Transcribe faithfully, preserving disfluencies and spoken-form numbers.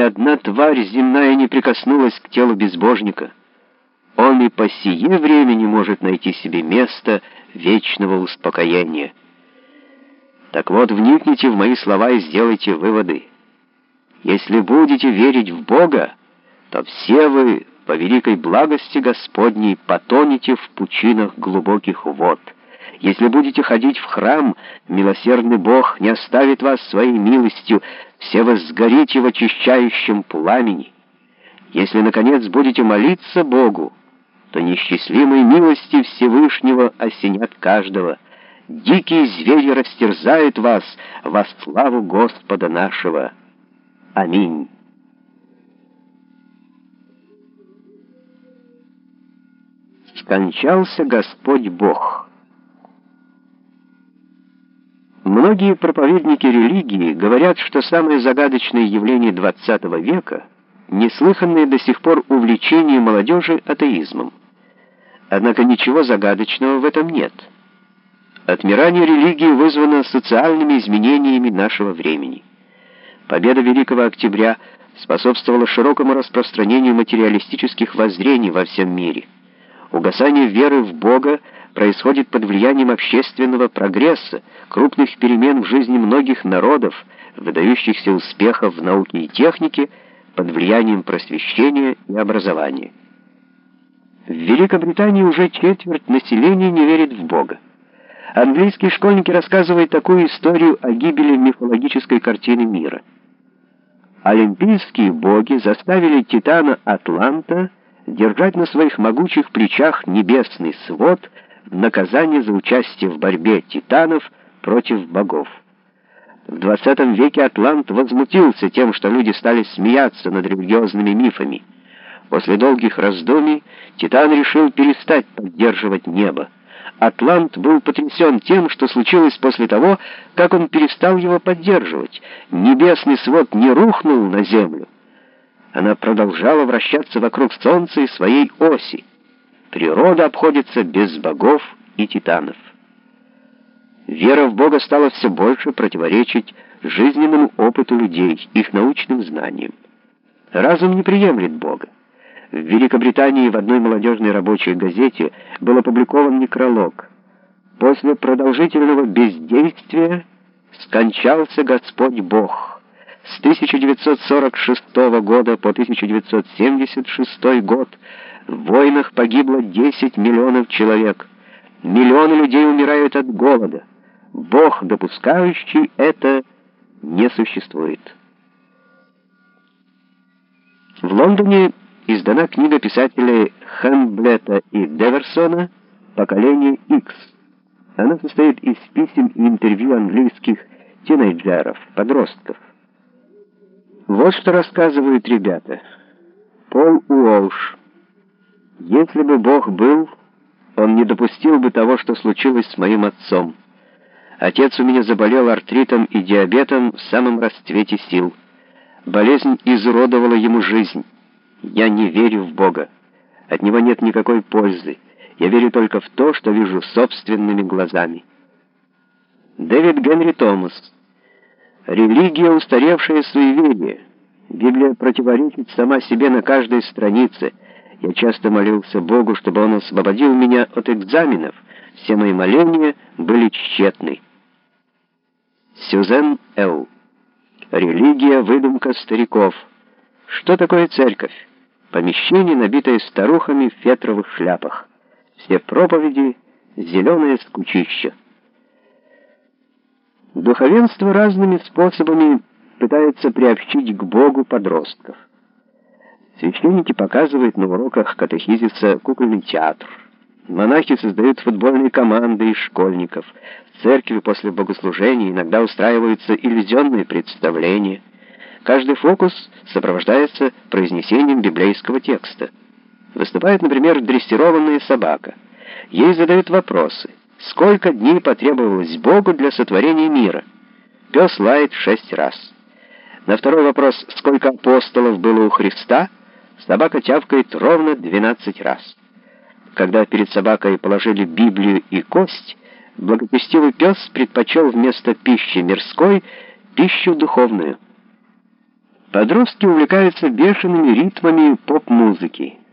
одна тварь земная не прикоснулась к телу безбожника. Он и по сие время не может найти себе места вечного успокоения. Так вот, вникните в мои слова и сделайте выводы. Если будете верить в Бога, то все вы, по великой благости Господней, потонете в пучинах глубоких вод. Если будете ходить в храм, милосердный Бог не оставит вас своей милостью, все вы сгорите в очищающем пламени. Если, наконец, будете молиться Богу, то неисчислимые милости Всевышнего осенят каждого. Дикие звери растерзают вас во славу Господа нашего. Аминь. Скончался Господь Бог. Многие проповедники религии говорят, что самое загадочное явление двадцатого века — неслыханное до сих пор увлечение молодежи атеизмом. Однако ничего загадочного в этом нет. Отмирание религии вызвано социальными изменениями нашего времени. Победа Великого Октября способствовала широкому распространению материалистических воззрений во всем мире. Угасание веры в Бога происходит под влиянием общественного прогресса, крупных перемен в жизни многих народов, выдающихся успехов в науке и технике, под влиянием просвещения и образования. В Великобритании уже четверть населения не верит в Бога. Английские школьники рассказывают такую историю о гибели мифологической картины мира. Олимпийские боги заставили титана Атланта держать на своих могучих плечах небесный свод в наказание за участие в борьбе титанов против богов. В двадцатом веке Атлант возмутился тем, что люди стали смеяться над религиозными мифами. После долгих раздумий титан решил перестать поддерживать небо. Атлант был потрясен тем, что случилось после того, как он перестал его поддерживать. Небесный свод не рухнул на землю. Она продолжала вращаться вокруг Солнца и своей оси. Природа обходится без богов и титанов. Вера в Бога стала все больше противоречить жизненному опыту людей, их научным знаниям. Разум не приемлет Бога. В Великобритании в одной молодежной рабочей газете был опубликован некролог. После продолжительного бездействия скончался Господь Бог. С тысяча девятьсот сорок шестого года по тысяча девятьсот семьдесят шестой год в войнах погибло десять миллионов человек. Миллионы людей умирают от голода. Бог, допускающий это, не существует. В Лондоне издана книга писателей Хэмблета и Деверсона «Поколение Икс». Она состоит из писем и интервью английских тинейджеров, подростков. Вот что рассказывают ребята. Пол Уолш. Если бы Бог был, он не допустил бы того, что случилось с моим отцом. Отец у меня заболел артритом и диабетом в самом расцвете сил. Болезнь изуродовала ему жизнь. Я не верю в Бога. От него нет никакой пользы. Я верю только в то, что вижу собственными глазами. Дэвид Генри Томас. Религия — устаревшее суеверие. Библия противоречит сама себе на каждой странице. Я часто молился Богу, чтобы Он освободил меня от экзаменов. Все мои моления были тщетны. Сюзен Л. Религия — выдумка стариков. Что такое церковь? Помещение, набитое старухами в фетровых шляпах. Все проповеди — зеленое скучище. Духовенство разными способами пытается приобщить к Богу подростков. Священники показывают на уроках катехизиса кукольный театр. Монахи создают футбольные команды из школьников. В церкви после богослужения иногда устраиваются иллюзионные представления. Каждый фокус сопровождается произнесением библейского текста. Выступает, например, дрессированная собака. Ей задают вопросы. Сколько дней потребовалось Богу для сотворения мира? Пес лает шесть раз. На второй вопрос, сколько апостолов было у Христа, собака тявкает ровно двенадцать раз. Когда перед собакой положили Библию и кость, благочестивый пес предпочел вместо пищи мирской пищу духовную. Подростки увлекаются бешеными ритмами поп-музыки.